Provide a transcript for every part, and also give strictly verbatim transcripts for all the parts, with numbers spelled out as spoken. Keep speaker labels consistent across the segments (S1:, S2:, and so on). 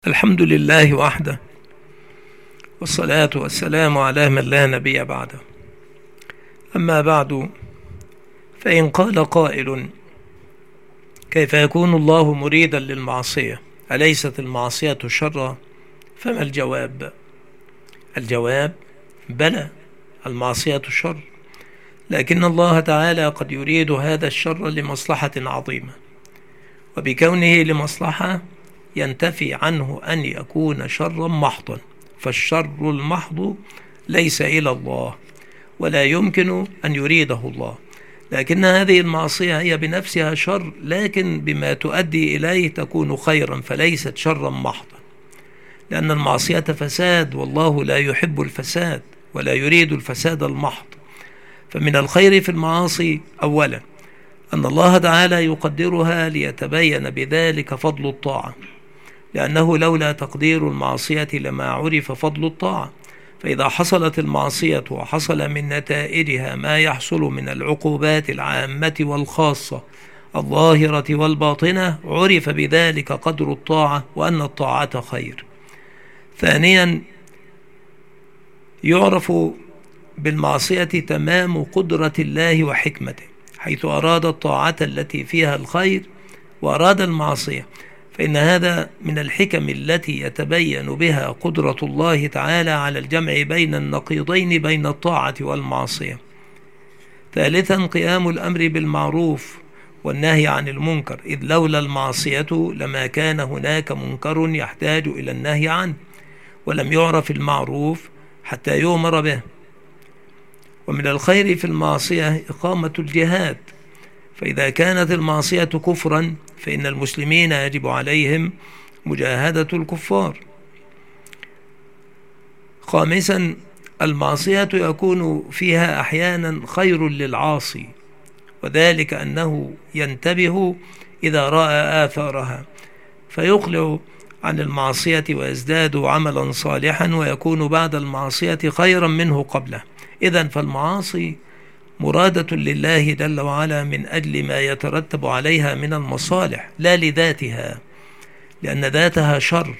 S1: الحمد لله وحده، والصلاة والسلام على من لا نبي بعده. أما بعد، فإن قال قائل: كيف يكون الله مريدا للمعصية؟ أليست المعصية شرا؟ فما الجواب؟ الجواب: بلى، المعصية شر، لكن الله تعالى قد يريد هذا الشر لمصلحة عظيمة، وبكونه لمصلحة ينتفي عنه أن يكون شرا محضا، فالشر المحض ليس إلى الله ولا يمكن أن يريده الله. لكن هذه المعصية هي بنفسها شر، لكن بما تؤدي إليه تكون خيرا، فليست شرا محضا، لأن المعصية فساد، والله لا يحب الفساد ولا يريد الفساد المحض. فمن الخير في المعاصي أولا أن الله تعالى يقدرها ليتبين بذلك فضل الطاعة، لأنه لولا تقدير المعصية لما عرف فضل الطاعة. فإذا حصلت المعصية وحصل من نتائجها ما يحصل من العقوبات العامة والخاصة الظاهرة والباطنة، عرف بذلك قدر الطاعة وأن الطاعة خير. ثانيا، يعرف بالمعصية تمام قدرة الله وحكمته، حيث أراد الطاعة التي فيها الخير وأراد المعصية، فإن هذا من الحكم التي يتبين بها قدرة الله تعالى على الجمع بين النقيضين بين الطاعة والمعصية. ثالثا، قيام الأمر بالمعروف والنهي عن المنكر، إذ لولا المعصية لما كان هناك منكر يحتاج إلى النهي عنه، ولم يعرف المعروف حتى يؤمر به. ومن الخير في المعصية إقامة الجهاد، فإذا كانت المعصية كفرا فإن المسلمين يجب عليهم مجاهدة الكفار. خامسا، المعصية يكون فيها أحيانا خير للعاصي، وذلك أنه ينتبه إذا رأى آثارها فيقلع عن المعصية ويزداد عملا صالحا، ويكون بعد المعصية خيرا منه قبله. إذن فالمعاصي مرادة لله جل وعلا من أجل ما يترتب عليها من المصالح، لا لذاتها، لأن ذاتها شر،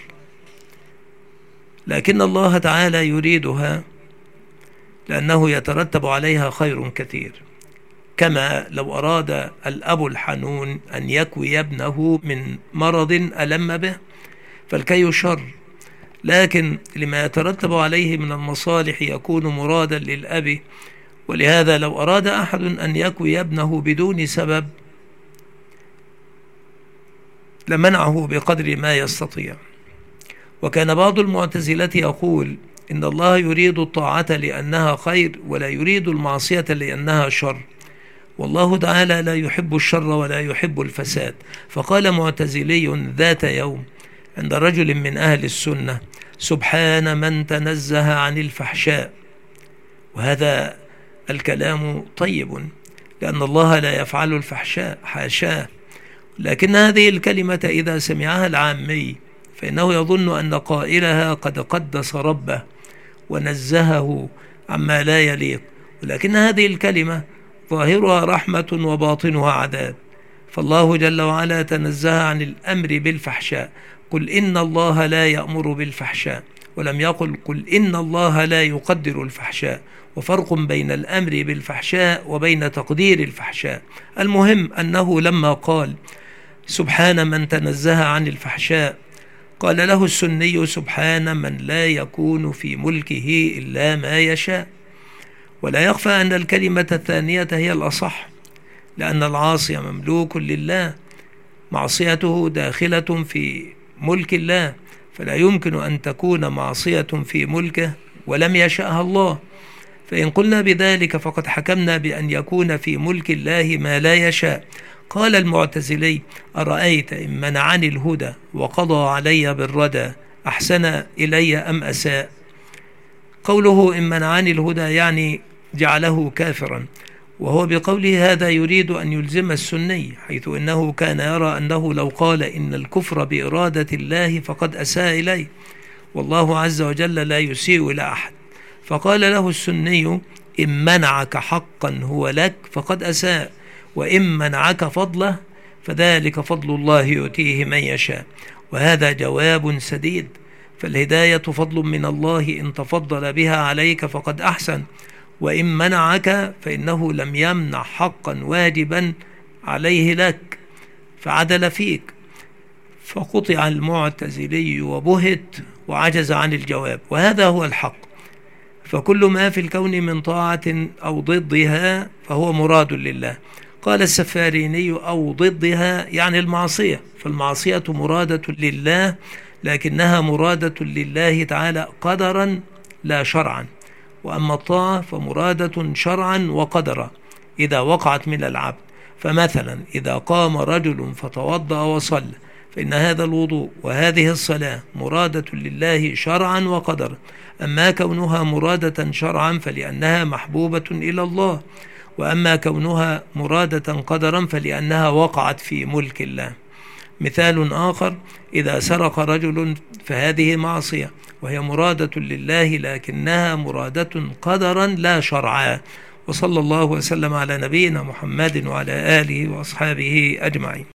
S1: لكن الله تعالى يريدها لأنه يترتب عليها خير كثير. كما لو أراد الأب الحنون أن يكوي ابنه من مرض ألم به، فالكي شر، لكن لما يترتب عليه من المصالح يكون مرادا للأب. ولهذا لو أراد أحد أن يكوي ابنه بدون سبب لمنعه بقدر ما يستطيع. وكان بعض المعتزلة يقول إن الله يريد الطاعة لأنها خير، ولا يريد المعصية لأنها شر، والله تعالى لا يحب الشر ولا يحب الفساد. فقال معتزلي ذات يوم عند رجل من أهل السنة: سبحان من تنزه عن الفحشاء. وهذا الكلام طيب، لأن الله لا يفعل الفحشاء، حاشاه، لكن هذه الكلمة إذا سمعها العامي فإنه يظن أن قائلها قد قدس ربه ونزهه عما لا يليق، ولكن هذه الكلمة ظاهرها رحمة وباطنها عذاب. فالله جل وعلا تنزه عن الأمر بالفحشاء: قل إن الله لا يأمر بالفحشاء، ولم يقل قل إن الله لا يقدر الفحشاء. وفرق بين الأمر بالفحشاء وبين تقدير الفحشاء. المهم أنه لما قال سبحان من تنزه عن الفحشاء، قال له السني: سبحان من لا يكون في ملكه إلا ما يشاء. ولا يخفى أن الكلمة الثانية هي الأصح، لأن العاصي مملوك لله، معصيته داخلة في ملك الله، فلا يمكن أن تكون معصية في ملكه ولم يشأها الله. فإن قلنا بذلك فقد حكمنا بأن يكون في ملك الله ما لا يشاء. قال المعتزلي: أرأيت إن منعني الهدى وقضى علي بالردى أحسن إلي أم أساء؟ قوله إن منعني الهدى يعني جعله كافرا، وهو بقوله هذا يريد أن يلزم السني، حيث إنه كان يرى أنه لو قال إن الكفر بإرادة الله فقد أساء إليه، والله عز وجل لا يسيء إلى أحد. فقال له السني: إن منعك حقا هو لك فقد أساء، وإن منعك فضله فذلك فضل الله يؤتيه من يشاء. وهذا جواب سديد. فالهداية فضل من الله، إن تفضل بها عليك فقد أحسن، وإن منعك فإنه لم يمنع حقا واجبا عليه لك فعدل فيك. فقطع المعتزلي وبهت وعجز عن الجواب، وهذا هو الحق. فكل ما في الكون من طاعة أو ضدها فهو مراد لله. قال السفاريني أو ضدها يعني المعصية، فالمعصية مرادة لله، لكنها مرادة لله تعالى قدرا لا شرعا، وأما الطاعة فمرادة شرعا وقدرا إذا وقعت من العبد. فمثلا إذا قام رجل فتوضأ وصلى فإن هذا الوضوء وهذه الصلاة مرادة لله شرعا وقدرا. أما كونها مرادة شرعا فلأنها محبوبة إلى الله، وأما كونها مرادة قدرا فلأنها وقعت في ملك الله. مثال آخر: إذا سرق رجل فهذه معصية وهي مرادة لله، لكنها مرادة قدرا لا شرعا. وصلى الله وسلم على نبينا محمد وعلى آله وأصحابه أجمعين.